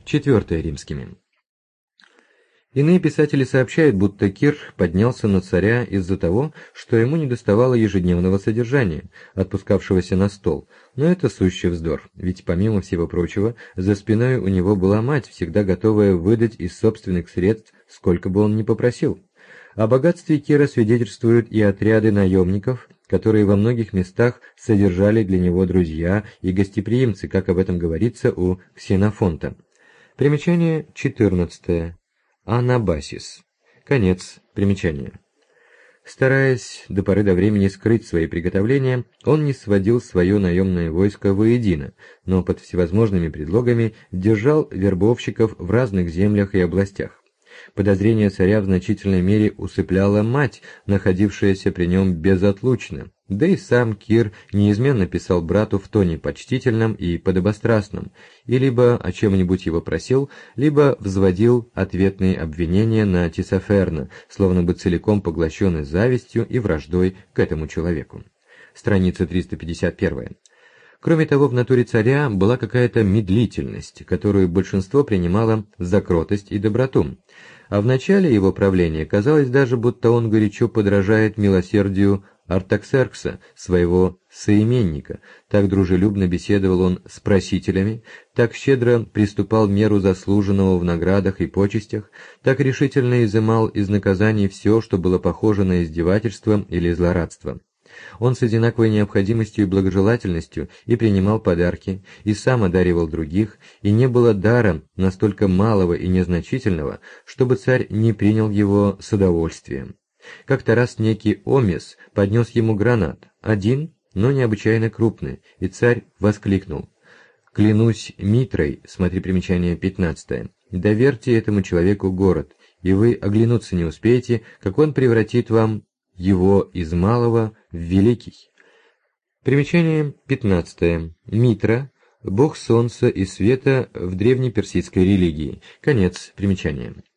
IV римскими. Иные писатели сообщают, будто Кир поднялся на царя из-за того, что ему недоставало ежедневного содержания, отпускавшегося на стол, но это сущий вздор, ведь помимо всего прочего, за спиной у него была мать, всегда готовая выдать из собственных средств, сколько бы он ни попросил. О богатстве Кира свидетельствуют и отряды наемников, которые во многих местах содержали для него друзья и гостеприимцы, как об этом говорится у Ксенофонта. Примечание 14. Анабасис. Конец примечания. Стараясь до поры до времени скрыть свои приготовления, он не сводил свое наемное войско воедино, но под всевозможными предлогами держал вербовщиков в разных землях и областях. Подозрение царя в значительной мере усыпляла мать, находившаяся при нем безотлучно, да и сам Кир неизменно писал брату в тоне почтительном и подобострастном, и либо о чем-нибудь его просил, либо взводил ответные обвинения на Тисоферна, словно бы целиком поглощенный завистью и враждой к этому человеку. Страница 351. Кроме того, в натуре царя была какая-то медлительность, которую большинство принимало за кротость и доброту, а в начале его правления казалось даже, будто он горячо подражает милосердию Артаксеркса, своего соименника, так дружелюбно беседовал он с просителями, так щедро приступал меру заслуженного в наградах и почестях, так решительно изымал из наказаний все, что было похоже на издевательство или злорадство. Он с одинаковой необходимостью и благожелательностью и принимал подарки, и сам одаривал других, и не было дара настолько малого и незначительного, чтобы царь не принял его с удовольствием. Как-то раз некий Омес поднес ему гранат, один, но необычайно крупный, и царь воскликнул: «Клянусь Митрой, смотри примечание 15, доверьте этому человеку город, и вы оглянуться не успеете, как он превратит вам его из малого в великий». Примечание 15. Митра – бог солнца и света в древнеперсидской религии. Конец примечания.